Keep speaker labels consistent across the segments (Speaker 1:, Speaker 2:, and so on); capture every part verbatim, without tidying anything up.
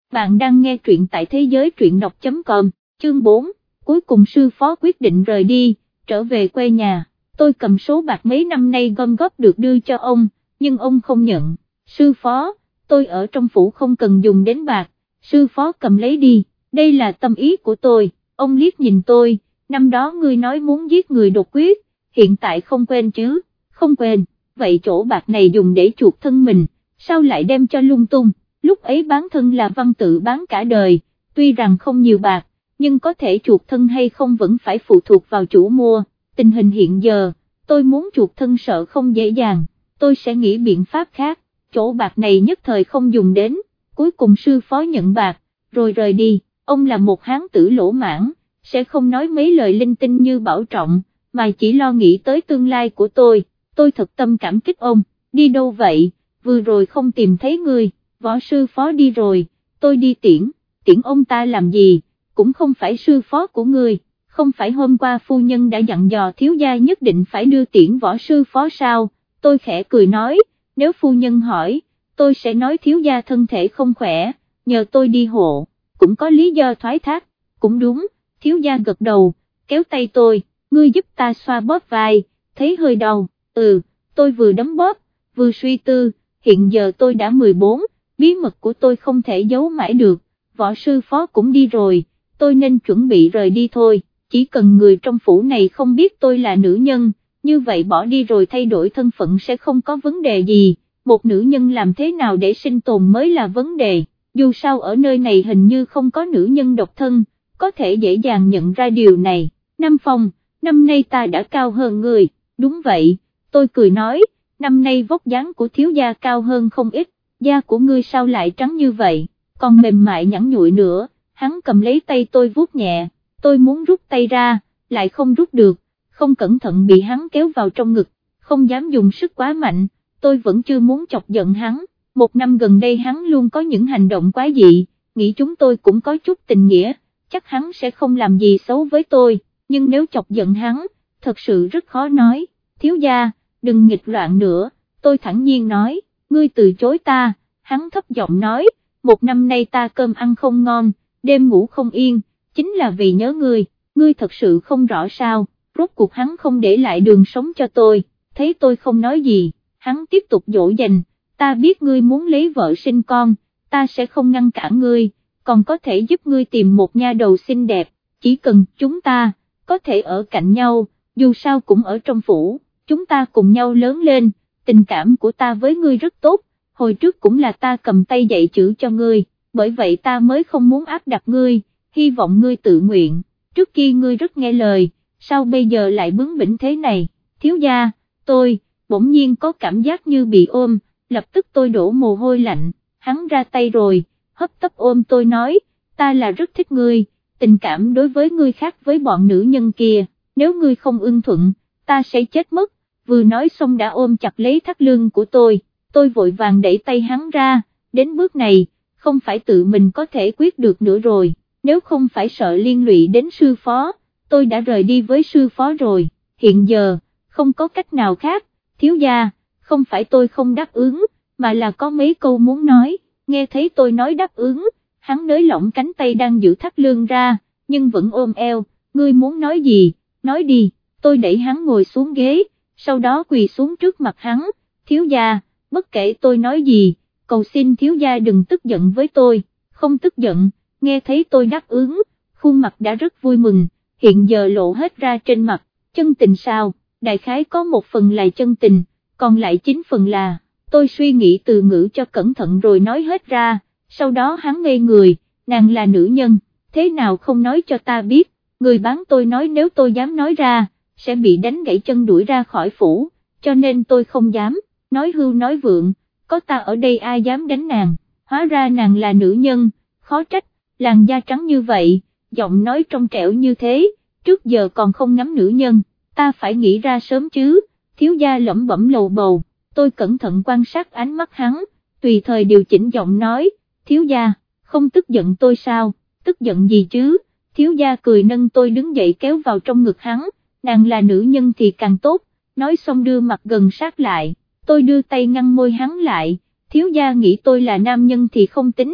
Speaker 1: bạn đang nghe truyện tại thế giới truyện đọc chấm com, chương bốn, cuối cùng sư phó quyết định rời đi, trở về quê nhà, tôi cầm số bạc mấy năm nay gom góp được đưa cho ông, nhưng ông không nhận, sư phó, tôi ở trong phủ không cần dùng đến bạc, sư phó cầm lấy đi, đây là tâm ý của tôi, ông liếc nhìn tôi, năm đó ngươi nói muốn giết người đột quyết, hiện tại không quên chứ, không quên, vậy chỗ bạc này dùng để chuộc thân mình, sao lại đem cho lung tung, lúc ấy bán thân là văn tự bán cả đời, tuy rằng không nhiều bạc, nhưng có thể chuộc thân hay không vẫn phải phụ thuộc vào chủ mua, tình hình hiện giờ, tôi muốn chuộc thân sợ không dễ dàng, tôi sẽ nghĩ biện pháp khác, chỗ bạc này nhất thời không dùng đến, cuối cùng sư phó nhận bạc, rồi rời đi, ông là một hán tử lỗ mãn, sẽ không nói mấy lời linh tinh như bảo trọng, mà chỉ lo nghĩ tới tương lai của tôi, tôi thật tâm cảm kích ông, đi đâu vậy, vừa rồi không tìm thấy người, võ sư phó đi rồi, tôi đi tiễn, tiễn ông ta làm gì, cũng không phải sư phó của người, không phải hôm qua phu nhân đã dặn dò thiếu gia nhất định phải đưa tiễn võ sư phó sao, tôi khẽ cười nói, nếu phu nhân hỏi, tôi sẽ nói thiếu gia thân thể không khỏe, nhờ tôi đi hộ, cũng có lý do thoái thác, cũng đúng, thiếu gia gật đầu, kéo tay tôi, ngươi giúp ta xoa bóp vai, thấy hơi đau, ừ, tôi vừa đấm bóp, vừa suy tư, hiện giờ tôi đã mười bốn, bí mật của tôi không thể giấu mãi được, võ sư phó cũng đi rồi, tôi nên chuẩn bị rời đi thôi, chỉ cần người trong phủ này không biết tôi là nữ nhân, như vậy bỏ đi rồi thay đổi thân phận sẽ không có vấn đề gì, một nữ nhân làm thế nào để sinh tồn mới là vấn đề, dù sao ở nơi này hình như không có nữ nhân độc thân, có thể dễ dàng nhận ra điều này, Nam Phong, năm nay ta đã cao hơn người, đúng vậy, tôi cười nói, năm nay vóc dáng của thiếu gia cao hơn không ít, da của ngươi sao lại trắng như vậy, còn mềm mại nhẵn nhụi nữa, hắn cầm lấy tay tôi vuốt nhẹ, tôi muốn rút tay ra, lại không rút được, không cẩn thận bị hắn kéo vào trong ngực, không dám dùng sức quá mạnh, tôi vẫn chưa muốn chọc giận hắn, một năm gần đây hắn luôn có những hành động quá dị, nghĩ chúng tôi cũng có chút tình nghĩa, chắc hắn sẽ không làm gì xấu với tôi, nhưng nếu chọc giận hắn, thật sự rất khó nói, thiếu gia, đừng nghịch loạn nữa, tôi thẳng nhiên nói, ngươi từ chối ta, hắn thấp giọng nói, một năm nay ta cơm ăn không ngon, đêm ngủ không yên, chính là vì nhớ ngươi, ngươi thật sự không rõ sao, rốt cuộc hắn không để lại đường sống cho tôi, thấy tôi không nói gì, hắn tiếp tục dỗ dành, ta biết ngươi muốn lấy vợ sinh con, ta sẽ không ngăn cản ngươi, còn có thể giúp ngươi tìm một nha đầu xinh đẹp, chỉ cần chúng ta, có thể ở cạnh nhau, dù sao cũng ở trong phủ, chúng ta cùng nhau lớn lên, tình cảm của ta với ngươi rất tốt, hồi trước cũng là ta cầm tay dạy chữ cho ngươi, bởi vậy ta mới không muốn áp đặt ngươi, hy vọng ngươi tự nguyện, trước kia ngươi rất nghe lời, sao bây giờ lại bướng bỉnh thế này, thiếu gia, tôi, bỗng nhiên có cảm giác như bị ôm, lập tức tôi đổ mồ hôi lạnh, hắn ra tay rồi, hấp tấp ôm tôi nói, ta là rất thích ngươi, tình cảm đối với ngươi khác với bọn nữ nhân kia, nếu ngươi không ưng thuận, ta sẽ chết mất, vừa nói xong đã ôm chặt lấy thắt lưng của tôi, tôi vội vàng đẩy tay hắn ra, đến bước này, không phải tự mình có thể quyết được nữa rồi, nếu không phải sợ liên lụy đến sư phó, tôi đã rời đi với sư phó rồi, hiện giờ, không có cách nào khác, thiếu gia, không phải tôi không đáp ứng, mà là có mấy câu muốn nói, nghe thấy tôi nói đáp ứng, hắn nới lỏng cánh tay đang giữ thắt lưng ra, nhưng vẫn ôm eo, ngươi muốn nói gì, nói đi, tôi đẩy hắn ngồi xuống ghế, sau đó quỳ xuống trước mặt hắn, thiếu gia, bất kể tôi nói gì, cầu xin thiếu gia đừng tức giận với tôi, không tức giận, nghe thấy tôi đáp ứng, khuôn mặt đã rất vui mừng, hiện giờ lộ hết ra trên mặt, chân tình sao, đại khái có một phần là chân tình, còn lại chín phần là, tôi suy nghĩ từ ngữ cho cẩn thận rồi nói hết ra, sau đó hắn ngây người, nàng là nữ nhân, thế nào không nói cho ta biết, người bán tôi nói nếu tôi dám nói ra, sẽ bị đánh gãy chân đuổi ra khỏi phủ, cho nên tôi không dám, nói hưu nói vượng, có ta ở đây ai dám đánh nàng, hóa ra nàng là nữ nhân, khó trách, làn da trắng như vậy, giọng nói trong trẻo như thế, trước giờ còn không ngắm nữ nhân, ta phải nghĩ ra sớm chứ, thiếu gia lẩm bẩm lầu bầu, tôi cẩn thận quan sát ánh mắt hắn, tùy thời điều chỉnh giọng nói, thiếu gia, không tức giận tôi sao, tức giận gì chứ, thiếu gia cười nâng tôi đứng dậy kéo vào trong ngực hắn, nàng là nữ nhân thì càng tốt, nói xong đưa mặt gần sát lại, tôi đưa tay ngăn môi hắn lại, thiếu gia nghĩ tôi là nam nhân thì không tính,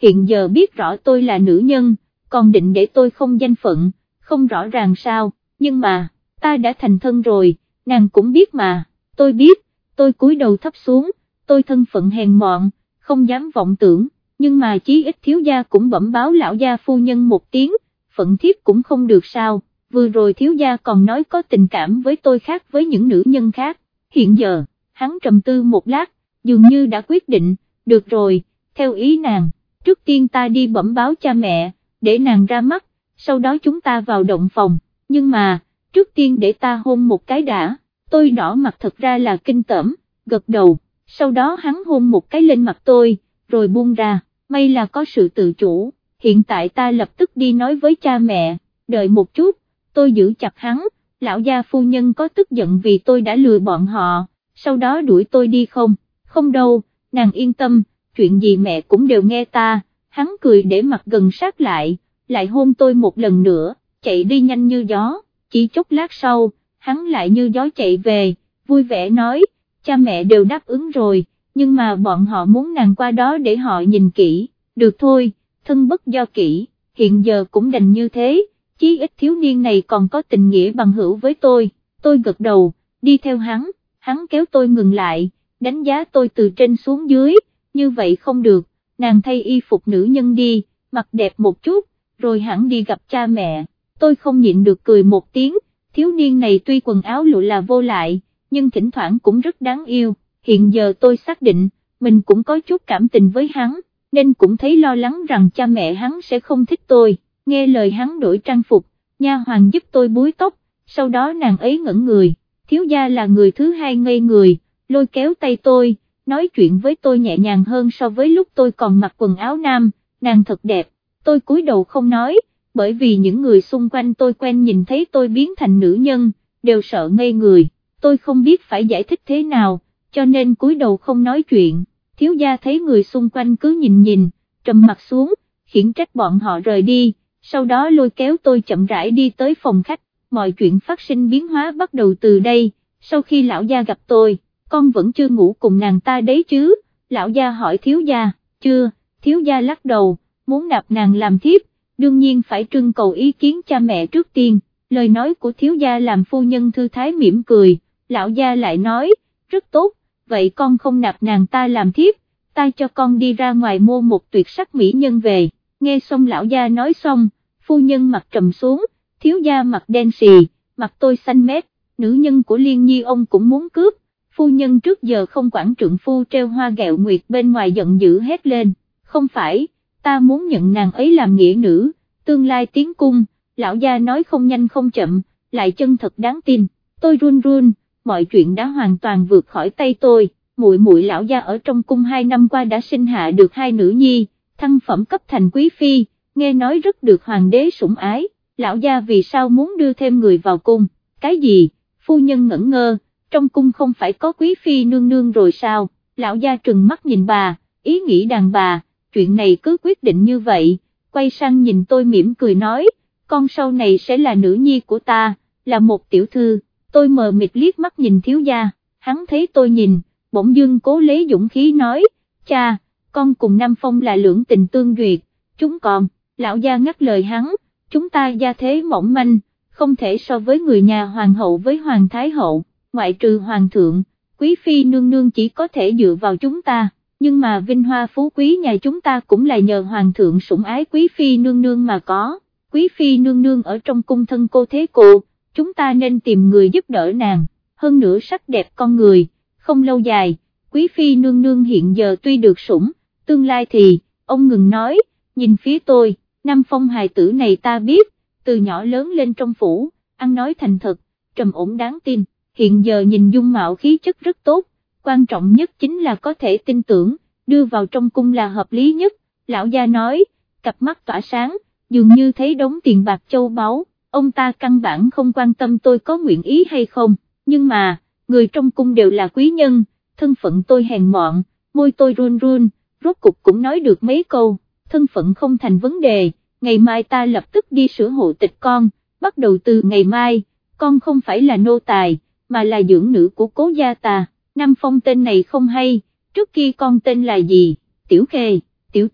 Speaker 1: hiện giờ biết rõ tôi là nữ nhân, còn định để tôi không danh phận, không rõ ràng sao, nhưng mà, ta đã thành thân rồi, nàng cũng biết mà, tôi biết, tôi cúi đầu thấp xuống, tôi thân phận hèn mọn, không dám vọng tưởng, nhưng mà chí ít thiếu gia cũng bẩm báo lão gia phu nhân một tiếng, phận thiếp cũng không được sao, vừa rồi thiếu gia còn nói có tình cảm với tôi khác với những nữ nhân khác, hiện giờ, hắn trầm tư một lát, dường như đã quyết định, được rồi, theo ý nàng, trước tiên ta đi bẩm báo cha mẹ, để nàng ra mắt, sau đó chúng ta vào động phòng, nhưng mà, trước tiên để ta hôn một cái đã, tôi đỏ mặt thật ra là kinh tởm, gật đầu, sau đó hắn hôn một cái lên mặt tôi, rồi buông ra, may là có sự tự chủ, hiện tại ta lập tức đi nói với cha mẹ, đợi một chút, tôi giữ chặt hắn, lão gia phu nhân có tức giận vì tôi đã lừa bọn họ, sau đó đuổi tôi đi không, không đâu, nàng yên tâm, chuyện gì mẹ cũng đều nghe ta, hắn cười để mặt gần sát lại, lại hôn tôi một lần nữa, chạy đi nhanh như gió, chỉ chốc lát sau, hắn lại như gió chạy về, vui vẻ nói, cha mẹ đều đáp ứng rồi, nhưng mà bọn họ muốn nàng qua đó để họ nhìn kỹ, được thôi, thân bất do kỹ, hiện giờ cũng đành như thế, chí ít thiếu niên này còn có tình nghĩa bằng hữu với tôi, tôi gật đầu, đi theo hắn, hắn kéo tôi ngừng lại, đánh giá tôi từ trên xuống dưới, như vậy không được, nàng thay y phục nữ nhân đi, mặc đẹp một chút, rồi hẳn đi gặp cha mẹ, tôi không nhịn được cười một tiếng, thiếu niên này tuy quần áo lụa là vô lại, nhưng thỉnh thoảng cũng rất đáng yêu, hiện giờ tôi xác định, mình cũng có chút cảm tình với hắn, nên cũng thấy lo lắng rằng cha mẹ hắn sẽ không thích tôi, nghe lời hắn đổi trang phục, nha hoàn giúp tôi búi tóc, sau đó nàng ấy ngẩn người, thiếu gia là người thứ hai ngây người, lôi kéo tay tôi, nói chuyện với tôi nhẹ nhàng hơn so với lúc tôi còn mặc quần áo nam, nàng thật đẹp, tôi cúi đầu không nói, bởi vì những người xung quanh tôi quen nhìn thấy tôi biến thành nữ nhân, đều sợ ngây người, tôi không biết phải giải thích thế nào, cho nên cúi đầu không nói chuyện, thiếu gia thấy người xung quanh cứ nhìn nhìn, trầm mặt xuống, khiển trách bọn họ rời đi, sau đó lôi kéo tôi chậm rãi đi tới phòng khách, mọi chuyện phát sinh biến hóa bắt đầu từ đây, sau khi lão gia gặp tôi, con vẫn chưa ngủ cùng nàng ta đấy chứ, lão gia hỏi thiếu gia, chưa, thiếu gia lắc đầu, muốn nạp nàng làm thiếp, đương nhiên phải trưng cầu ý kiến cha mẹ trước tiên, lời nói của thiếu gia làm phu nhân thư thái mỉm cười, lão gia lại nói, rất tốt, vậy con không nạp nàng ta làm thiếp, ta cho con đi ra ngoài mua một tuyệt sắc mỹ nhân về, nghe xong lão gia nói xong, phu nhân mặt trầm xuống, thiếu gia mặt đen xì, mặt tôi xanh mét, nữ nhân của Liên Nhi ông cũng muốn cướp, phu nhân trước giờ không quản trượng phu treo hoa gẹo nguyệt bên ngoài giận dữ hét lên, không phải, ta muốn nhận nàng ấy làm nghĩa nữ, tương lai tiến cung, lão gia nói không nhanh không chậm, lại chân thật đáng tin, tôi run run, mọi chuyện đã hoàn toàn vượt khỏi tay tôi, muội muội lão gia ở trong cung hai năm qua đã sinh hạ được hai nữ nhi, thăng phẩm cấp thành quý phi, nghe nói rất được hoàng đế sủng ái, lão gia vì sao muốn đưa thêm người vào cung, cái gì, phu nhân ngẩn ngơ, trong cung không phải có quý phi nương nương rồi sao, lão gia trừng mắt nhìn bà, ý nghĩ đàn bà, chuyện này cứ quyết định như vậy, quay sang nhìn tôi mỉm cười nói, con sau này sẽ là nữ nhi của ta, là một tiểu thư, tôi mờ mịt liếc mắt nhìn thiếu gia, hắn thấy tôi nhìn, bỗng dưng cố lấy dũng khí nói, cha, con cùng Nam Phong là lưỡng tình tương duyệt, chúng còn, lão gia ngắt lời hắn, chúng ta gia thế mỏng manh, không thể so với người nhà hoàng hậu với hoàng thái hậu, ngoại trừ hoàng thượng, quý phi nương nương chỉ có thể dựa vào chúng ta, nhưng mà vinh hoa phú quý nhà chúng ta cũng là nhờ hoàng thượng sủng ái quý phi nương nương mà có, quý phi nương nương ở trong cung thân cô thế cô, chúng ta nên tìm người giúp đỡ nàng, hơn nữa sắc đẹp con người, không lâu dài, quý phi nương nương hiện giờ tuy được sủng, tương lai thì, ông ngừng nói, nhìn phía tôi, Nam Phong hài tử này ta biết, từ nhỏ lớn lên trong phủ, ăn nói thành thật, trầm ổn đáng tin, hiện giờ nhìn dung mạo khí chất rất tốt, quan trọng nhất chính là có thể tin tưởng, đưa vào trong cung là hợp lý nhất, lão gia nói, cặp mắt tỏa sáng, dường như thấy đống tiền bạc châu báu, ông ta căn bản không quan tâm tôi có nguyện ý hay không, nhưng mà, người trong cung đều là quý nhân, thân phận tôi hèn mọn, môi tôi run run, rốt cục cũng nói được mấy câu, thân phận không thành vấn đề, ngày mai ta lập tức đi sửa hộ tịch con, bắt đầu từ ngày mai, con không phải là nô tài, mà là dưỡng nữ của cố gia ta, Nam Phong tên này không hay, trước kia con tên là gì, Tiểu Khê, Tiểu Tích,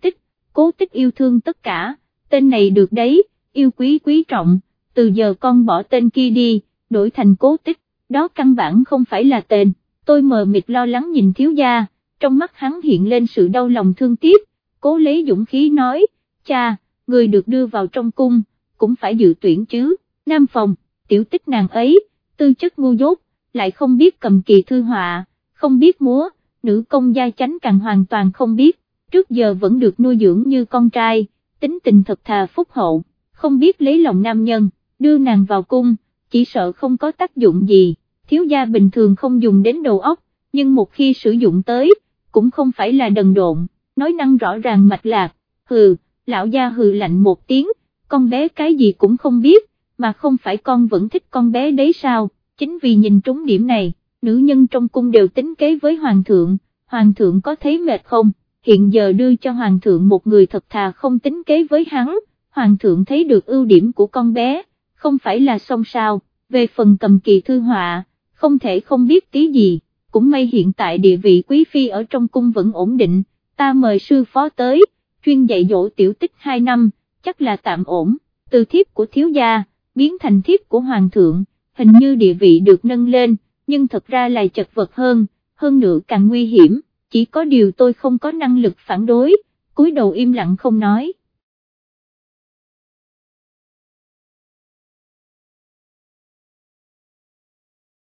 Speaker 1: Cố Tích yêu thương tất cả, tên này được đấy, yêu quý quý trọng, từ giờ con bỏ tên kia đi, đổi thành Cố Tích, đó căn bản không phải là tên. Tôi mờ mịt lo lắng nhìn thiếu gia, trong mắt hắn hiện lên sự đau lòng thương tiếc, cố lấy dũng khí nói, cha, người được đưa vào trong cung, cũng phải dự tuyển chứ. Nam phòng, tiểu Tích nàng ấy, tư chất ngu dốt, lại không biết cầm kỳ thư họa, không biết múa, nữ công gia chánh càng hoàn toàn không biết, trước giờ vẫn được nuôi dưỡng như con trai, tính tình thật thà phúc hậu, không biết lấy lòng nam nhân, đưa nàng vào cung, chỉ sợ không có tác dụng gì. Thiếu gia bình thường không dùng đến đầu óc, nhưng một khi sử dụng tới, cũng không phải là đần độn, nói năng rõ ràng mạch lạc. Hừ, lão gia hừ lạnh một tiếng, con bé cái gì cũng không biết, mà không phải con vẫn thích con bé đấy sao? Chính vì nhìn trúng điểm này, nữ nhân trong cung đều tính kế với hoàng thượng, hoàng thượng có thấy mệt không? Hiện giờ đưa cho hoàng thượng một người thật thà không tính kế với hắn, hoàng thượng thấy được ưu điểm của con bé, không phải là xong sao? Về phần cầm kỳ thư họa, không thể không biết tí gì, cũng may hiện tại địa vị quý phi ở trong cung vẫn ổn định, ta mời sư phó tới, chuyên dạy dỗ tiểu Tích hai năm, chắc là tạm ổn. Từ thiếp của thiếu gia, biến thành thiếp của hoàng thượng, hình như địa vị được nâng lên, nhưng thật ra là chật vật hơn, hơn nữa càng nguy hiểm, chỉ có điều tôi không có năng lực phản đối, cúi đầu im lặng không nói.